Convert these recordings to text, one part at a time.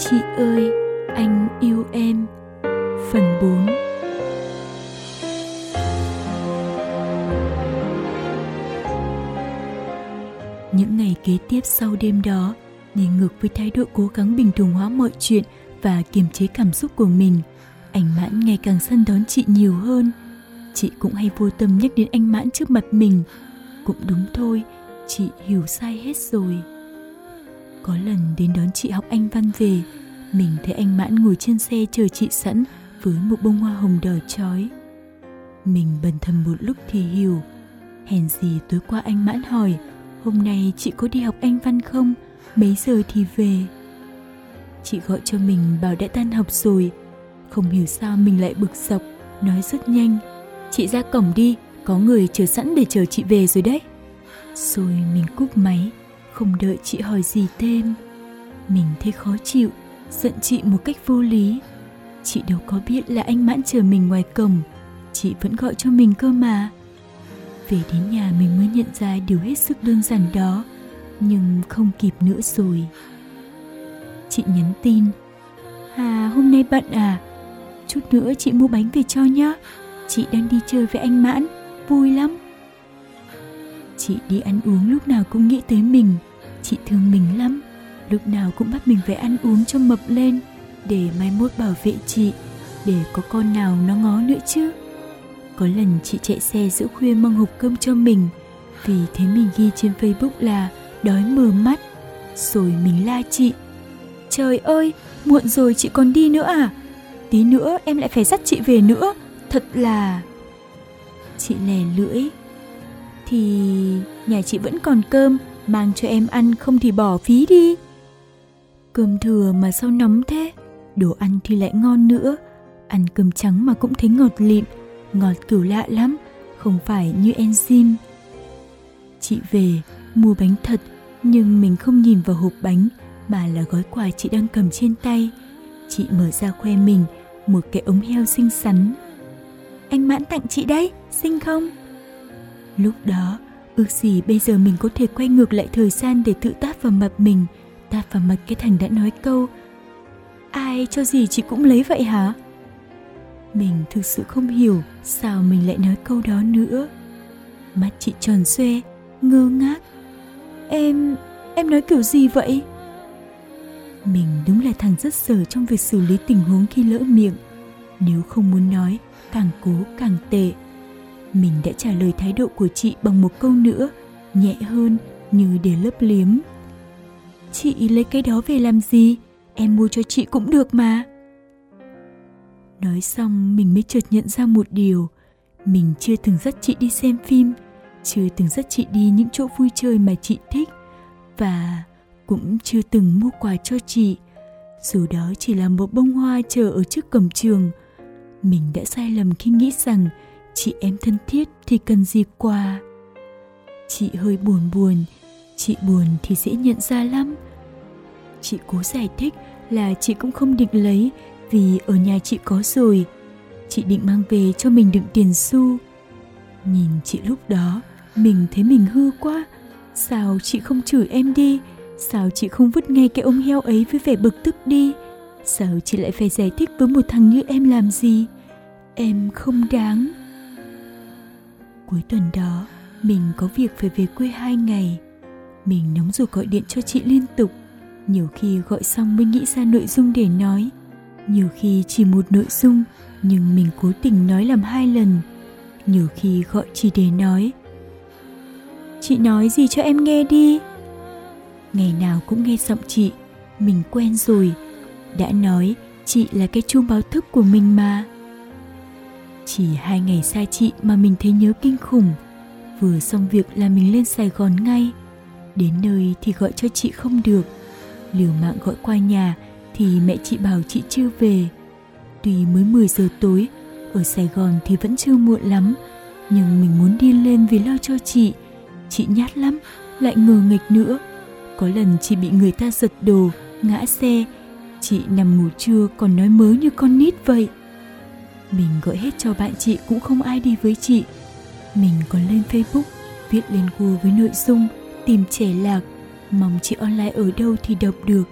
Chị ơi, anh yêu em. Phần 4. Những ngày kế tiếp sau đêm đó, đi ngược với thái độ cố gắng bình thường hóa mọi chuyện và kiềm chế cảm xúc của mình, anh Mãn ngày càng săn đón chị nhiều hơn. Chị cũng hay vô tâm nhắc đến anh Mãn trước mặt mình. Cũng đúng thôi, chị hiểu sai hết rồi. Có lần đến đón chị học Anh văn về, mình thấy anh Mãn ngồi trên xe chờ chị sẵn với một bông hoa hồng đỏ chói. Mình bần thần một lúc thì hiểu. Hèn gì tối qua anh Mãn hỏi hôm nay chị có đi học Anh văn không? Mấy giờ thì về? Chị gọi cho mình bảo đã tan học rồi. Không hiểu sao mình lại bực dọc, nói rất nhanh: chị ra cổng đi, có người chờ sẵn để chờ chị về rồi đấy. Rồi mình cúp máy, không đợi chị hỏi gì thêm. Mình thấy khó chịu, giận chị một cách vô lý. Chị đâu có biết là anh Mãn chờ mình ngoài cổng, chị vẫn gọi cho mình cơ mà. Về đến nhà mình mới nhận ra điều hết sức đơn giản đó, nhưng không kịp nữa rồi. Chị nhắn tin: Hà, hôm nay bận à? Chút nữa chị mua bánh về cho nhá. Chị đang đi chơi với anh Mãn, vui lắm. Chị đi ăn uống lúc nào cũng nghĩ tới mình. Chị thương mình lắm, lúc nào cũng bắt mình phải ăn uống cho mập lên, để mai mốt bảo vệ chị, để có con nào nó ngó nữa chứ. Có lần chị chạy xe giữa khuya mang hộp cơm cho mình, vì thấy mình ghi trên Facebook là đói mờ mắt. Rồi mình la chị: trời ơi, muộn rồi chị còn đi nữa à? Tí nữa em lại phải dắt chị về nữa, thật là... Chị lè lưỡi: thì nhà chị vẫn còn cơm, mang cho em ăn, không thì bỏ phí đi. Cơm thừa mà sao nóng thế? Đồ ăn thì lại ngon nữa. Ăn cơm trắng mà cũng thấy ngọt lịm, ngọt kiểu lạ lắm, không phải như enzyme. Chị về mua bánh thật, nhưng mình không nhìn vào hộp bánh mà là gói quà chị đang cầm trên tay. Chị mở ra khoe mình một cái ống heo xinh xắn. Anh Mãn tặng chị đấy, xinh không? Lúc đó ước gì bây giờ mình có thể quay ngược lại thời gian để tự tát vào mặt mình, tát vào mặt cái thằng đã nói câu: ai cho gì chị cũng lấy vậy hả? Mình thực sự không hiểu sao mình lại nói câu đó nữa. Mắt chị tròn xoe, ngơ ngác. Em nói kiểu gì vậy? Mình đúng là thằng rất dở trong việc xử lý tình huống khi lỡ miệng. Nếu không muốn nói, càng cố càng tệ. Mình đã trả lời thái độ của chị bằng một câu nữa, nhẹ hơn, như để lấp liếm: chị lấy cái đó về làm gì? Em mua cho chị cũng được mà. Nói xong mình mới chợt nhận ra một điều. Mình chưa từng dắt chị đi xem phim, chưa từng dắt chị đi những chỗ vui chơi mà chị thích, và cũng chưa từng mua quà cho chị, dù đó chỉ là một bông hoa chờ ở trước cổng trường. Mình đã sai lầm khi nghĩ rằng chị em thân thiết thì cần gì quà. Chị hơi buồn, chị buồn thì dễ nhận ra lắm. Chị cố giải thích là chị cũng không định lấy, vì ở nhà chị có rồi. Chị định mang về cho mình đựng tiền xu. Nhìn chị lúc đó, mình thấy mình hư quá. Sao chị không chửi em đi? Sao chị không vứt ngay cái ống heo ấy với vẻ bực tức đi? Sao chị lại phải giải thích với một thằng như em làm gì? Em không đáng. Cuối tuần đó, mình có việc phải về quê 2 ngày. Mình nóng ruột gọi điện cho chị liên tục. Nhiều khi gọi xong mới nghĩ ra nội dung để nói. Nhiều khi chỉ một nội dung, nhưng mình cố tình nói làm 2 lần. Nhiều khi gọi chỉ để nói: chị nói gì cho em nghe đi. Ngày nào cũng nghe giọng chị, mình quen rồi. Đã nói chị là cái chuông báo thức của mình mà. Chỉ 2 ngày xa chị mà mình thấy nhớ kinh khủng. Vừa xong việc là mình lên Sài Gòn ngay. Đến nơi thì gọi cho chị không được. Liều mạng gọi qua nhà thì mẹ chị bảo chị chưa về. Tuy mới 10 giờ tối, ở Sài Gòn thì vẫn chưa muộn lắm, nhưng mình muốn đi lên vì lo cho chị. Chị nhát lắm, lại ngờ nghịch nữa. Có lần chị bị người ta giật đồ, ngã xe. Chị nằm ngủ trưa còn nói mớ như con nít vậy. Mình gọi hết cho bạn chị cũng không ai đi với chị. Mình còn lên Facebook viết lên Google với nội dung tìm trẻ lạc, mong chị online ở đâu thì đọc được.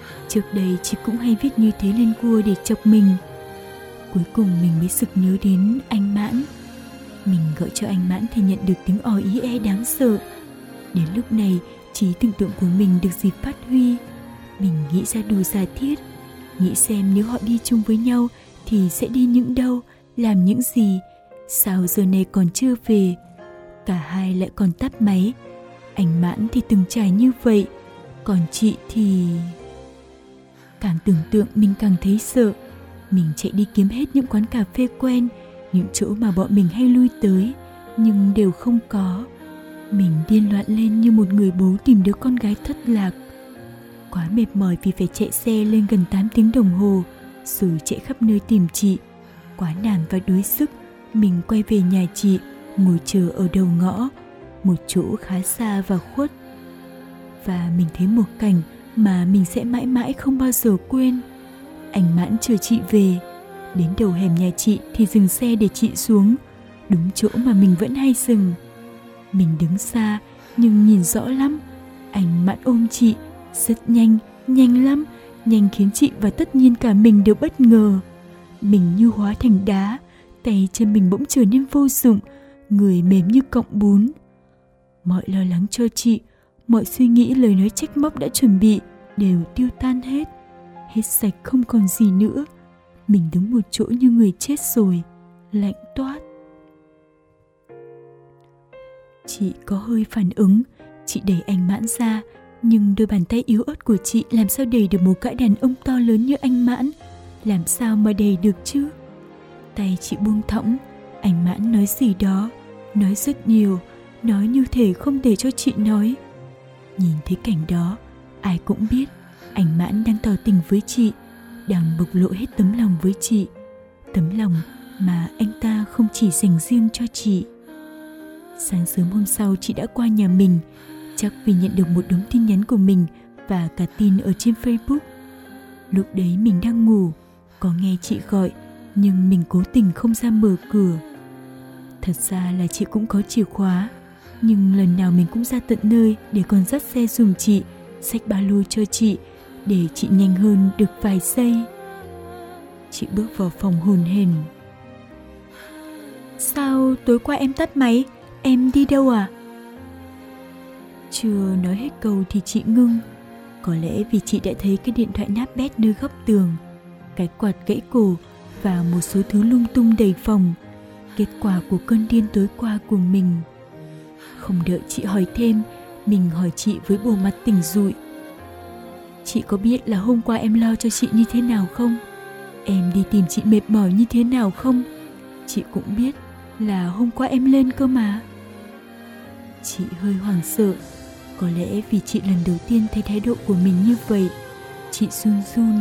Trước đây chị cũng hay viết như thế lên cua để chọc mình. Cuối cùng mình mới sực nhớ đến anh Mãn. Mình gọi cho anh Mãn thì nhận được tiếng ò ý e đáng sợ. Đến lúc này, trí tưởng tượng của mình được dịp phát huy. Mình nghĩ ra đủ giả thiết, nghĩ xem nếu họ đi chung với nhau thì sẽ đi những đâu, làm những gì, sao giờ này còn chưa về. Cả hai lại còn tắt máy. Anh Mãn thì từng trải như vậy, còn chị thì... Càng tưởng tượng mình càng thấy sợ. Mình chạy đi kiếm hết những quán cà phê quen, những chỗ mà bọn mình hay lui tới, nhưng đều không có. Mình điên loạn lên như một người bố tìm đứa con gái thất lạc. Quá mệt mỏi vì phải chạy xe lên gần 8 tiếng đồng hồ, rồi chạy khắp nơi tìm chị. Quá nản và đuối sức, mình quay về nhà chị, ngồi chờ ở đầu ngõ, một chỗ khá xa và khuất. Và mình thấy một cảnh mà mình sẽ mãi mãi không bao giờ quên. Anh Mãn chờ chị về. Đến đầu hẻm nhà chị thì dừng xe để chị xuống, đúng chỗ mà mình vẫn hay dừng. Mình đứng xa nhưng nhìn rõ lắm. Anh Mãn ôm chị rất nhanh, nhanh lắm, nhanh khiến chị và tất nhiên cả mình đều bất ngờ. Mình như hóa thành đá, tay chân mình bỗng trở nên vô dụng, người mềm như cọng bún. Mọi lo lắng cho chị, mọi suy nghĩ lời nói trách móc đã chuẩn bị đều tiêu tan hết. Hết sạch không còn gì nữa. Mình đứng một chỗ như người chết rồi, lạnh toát. Chị có hơi phản ứng, chị đẩy anh Mãn ra, nhưng đôi bàn tay yếu ớt của chị làm sao đẩy được một gã đàn ông to lớn như anh Mãn, làm sao mà đẩy được chứ? Tay chị buông thõng, anh Mãn nói gì đó, nói rất nhiều, nói như thể không để cho chị nói. Nhìn thấy cảnh đó, ai cũng biết anh Mãn đang tỏ tình với chị, đang bộc lộ hết tấm lòng với chị, tấm lòng mà anh ta không chỉ dành riêng cho chị. Sáng sớm hôm sau chị đã qua nhà mình, chắc vì nhận được một đống tin nhắn của mình và cả tin ở trên Facebook. Lúc đấy mình đang ngủ, có nghe chị gọi, nhưng mình cố tình không ra mở cửa. Thật ra là chị cũng có chìa khóa, nhưng lần nào mình cũng ra tận nơi để còn dắt xe giùm chị, xách ba lô cho chị, để chị nhanh hơn được vài giây. Chị bước vào phòng hồn hển. Sao tối qua em tắt máy? Em đi đâu à? Chưa nói hết câu thì chị ngưng. Có lẽ vì chị đã thấy cái điện thoại nát bét nơi góc tường, cái quạt gãy cổ và một số thứ lung tung đầy phòng, kết quả của cơn điên tối qua của mình. Không đợi chị hỏi thêm, mình hỏi chị với bộ mặt tỉnh rụi. Chị có biết là hôm qua em lo cho chị như thế nào không? Em đi tìm chị mệt mỏi như thế nào không? Chị cũng biết là hôm qua em lên cơ mà. Chị hơi hoảng sợ. Có lẽ vì chị lần đầu tiên thấy thái độ của mình như vậy. Chị run run.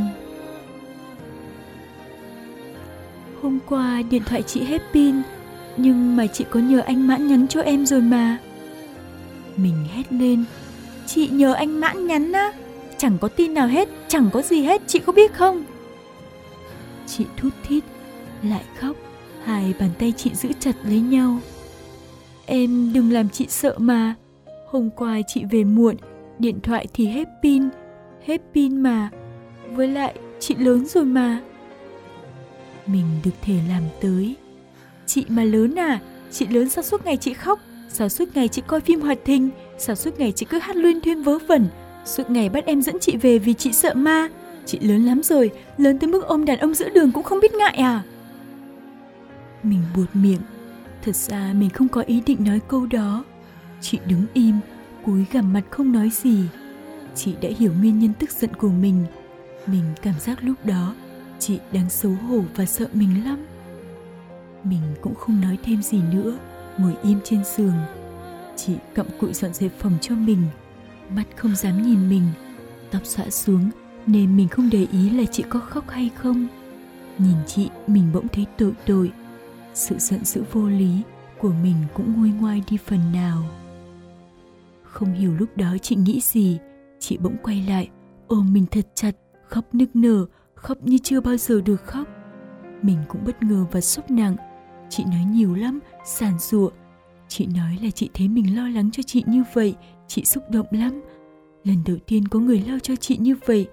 Hôm qua điện thoại chị hết pin, nhưng mà chị có nhờ anh Mãn nhắn cho em rồi mà. Mình hét lên. Chị nhờ anh Mãn nhắn á? Chẳng có tin nào hết, chẳng có gì hết, chị có biết không? Chị thút thít, lại khóc. Hai bàn tay chị giữ chặt lấy nhau. Em đừng làm chị sợ mà. Hôm qua chị về muộn, điện thoại thì hết pin mà. Với lại chị lớn rồi mà. Mình được thể làm tới. Chị mà lớn à? Chị lớn sao suốt ngày chị khóc? Sao suốt ngày chị coi phim hoạt hình? Sao suốt ngày chị cứ hát luyên thuyên vớ vẩn? Suốt ngày bắt em dẫn chị về vì chị sợ ma. Chị lớn lắm rồi, lớn tới mức ôm đàn ông giữa đường cũng không biết ngại à? Mình buột miệng. Thật ra mình không có ý định nói câu đó. Chị đứng im, cúi gằm mặt không nói gì. Chị đã hiểu nguyên nhân tức giận của mình. Mình cảm giác lúc đó chị đang xấu hổ và sợ mình lắm. Mình cũng không nói thêm gì nữa, ngồi im trên giường. Chị cặm cụi dọn dẹp phòng cho mình, mắt không dám nhìn mình, tóc xõa xuống nên mình không để ý là chị có khóc hay không. Nhìn chị mình bỗng thấy tội. Sự giận dữ vô lý của mình cũng nguôi ngoai đi phần nào. Không hiểu lúc đó chị nghĩ gì, chị bỗng quay lại, ôm mình thật chặt, khóc nức nở, khóc như chưa bao giờ được khóc. Mình cũng bất ngờ và sốc nặng. Chị nói nhiều lắm, sàn sụa. Chị nói là chị thấy mình lo lắng cho chị như vậy, chị xúc động lắm. Lần đầu tiên có người lo cho chị như vậy,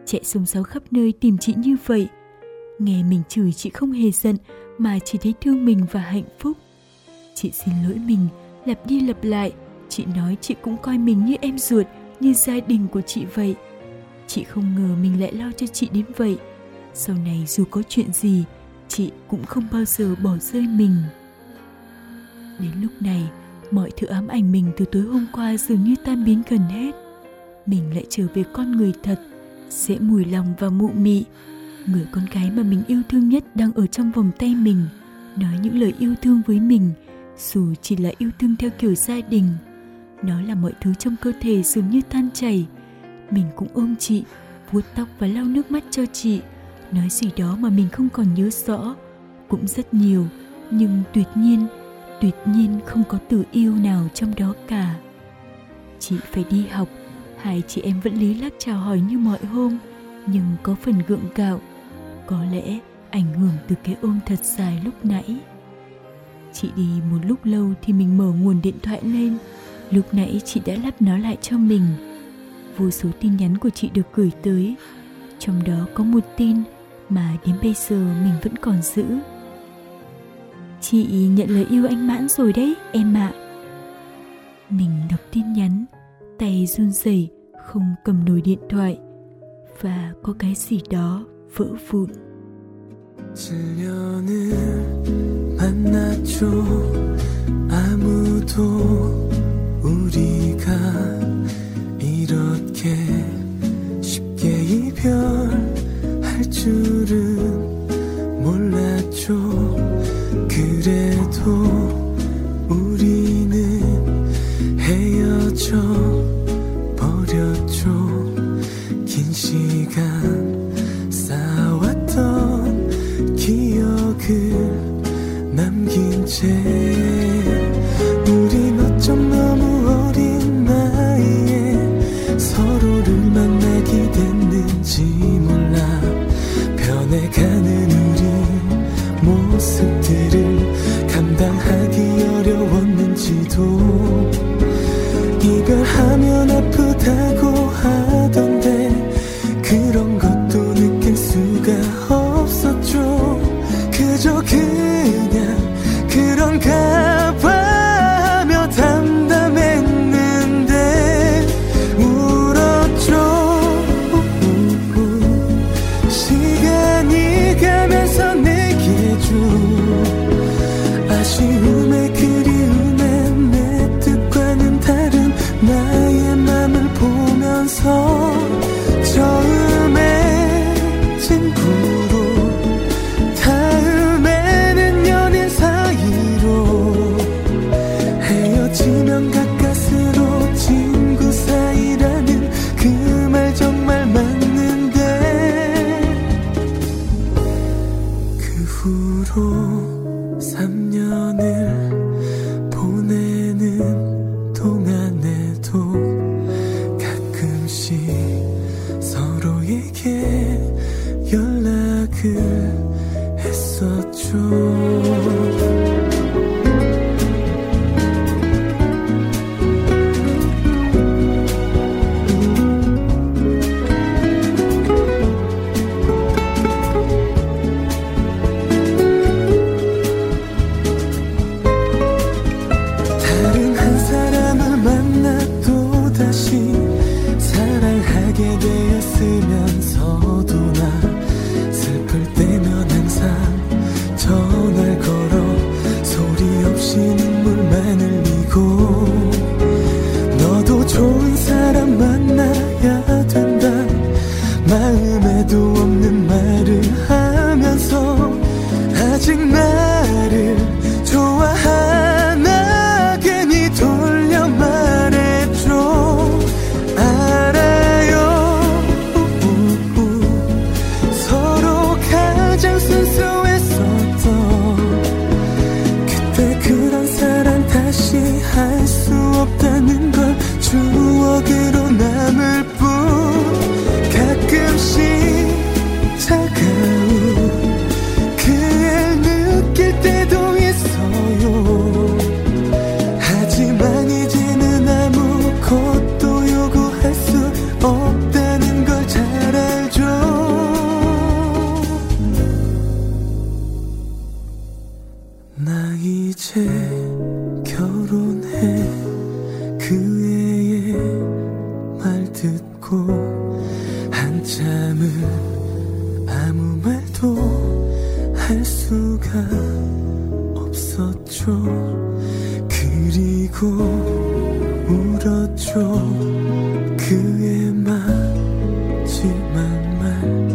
chạy xông xáo khắp nơi tìm chị như vậy. Nghe mình chửi chị không hề giận mà chỉ thấy thương mình và hạnh phúc. Chị xin lỗi mình, lặp đi lặp lại. Chị nói chị cũng coi mình như em ruột, như gia đình của chị vậy. Chị không ngờ mình lại lo cho chị đến vậy. Sau này dù có chuyện gì, chị cũng không bao giờ bỏ rơi mình. Đến lúc này, mọi thứ ám ảnh mình từ tối hôm qua dường như tan biến gần hết. Mình lại trở về con người thật, dễ mùi lòng và mụ mị. Người con gái mà mình yêu thương nhất đang ở trong vòng tay mình, nói những lời yêu thương với mình, dù chỉ là yêu thương theo kiểu gia đình. Nó là mọi thứ trong cơ thể dường như tan chảy. Mình cũng ôm chị, vuốt tóc và lau nước mắt cho chị, nói gì đó mà mình không còn nhớ rõ. Cũng rất nhiều, nhưng tuyệt nhiên không có từ yêu nào trong đó cả. Chị phải đi học, hai chị em vẫn lý lắc chào hỏi như mọi hôm, nhưng có phần gượng gạo. Có lẽ ảnh hưởng từ cái ôm thật dài lúc nãy. Chị đi một lúc lâu thì mình mở nguồn điện thoại lên. Lúc nãy chị đã lắp nó lại cho mình. Vô số tin nhắn của chị được gửi tới. Trong đó có một tin mà đến bây giờ mình vẫn còn giữ. Chị nhận lời yêu anh Mãn rồi đấy em ạ. Mình đọc tin nhắn, tay run rẩy không cầm nổi điện thoại, và có cái gì đó vỡ vụn. 질려는 만났죠. 아무도 우리가 이렇게 쉽게 이별할 줄은 몰랐죠. 그래도 우리는 헤어져 버렸죠. 긴 시간 쌓아왔던 기억을 남긴 채 우린 어쩜 너무 어린 나이에 서로를 만나게 됐는지 몰라. 변해가는 우리 모습들을 감당하기 어려웠는지도. 이별하면 아프다고 하던데 그런 것도 느낄 수가 없었죠. 그저 그냥 그런가 봐 하며 담담했는데 울었죠. 시간이 가면서 내게 준 아쉬움에 그리움에 내 뜻과는 다른 나의 맘을 보면서 처음에 친구로 다음에는 연인 사이로 헤어지면 가까스로 친구 사이라는 그 말 정말 맞는데. 그 후로 3년을 보내는 동안에도 가끔씩 서로에게 연락을 했었죠. 다른 한 사람을 만나 또 다시 사랑하게 되었으면서도 나 슬플 때면 항상 전화를 걸어 소리 없이 눈물만 흘리고 너도 좋은 사람 만나야 된다 마음에도 없는 말을 하면서 아직 나를 좋아하나 괜히 돌려 말했죠. 알아요. 서로 가장 순수했었던 그때 그런 사랑 다시 할 수 없다는 걸 추억으로 남을 뿐. 가끔씩 차가운 그 애 느낄 때도 있어요. 하지만 이제는 아무것도 요구할 수 없다는 걸 잘 알죠. 울고 울었죠. 그의 마지막 말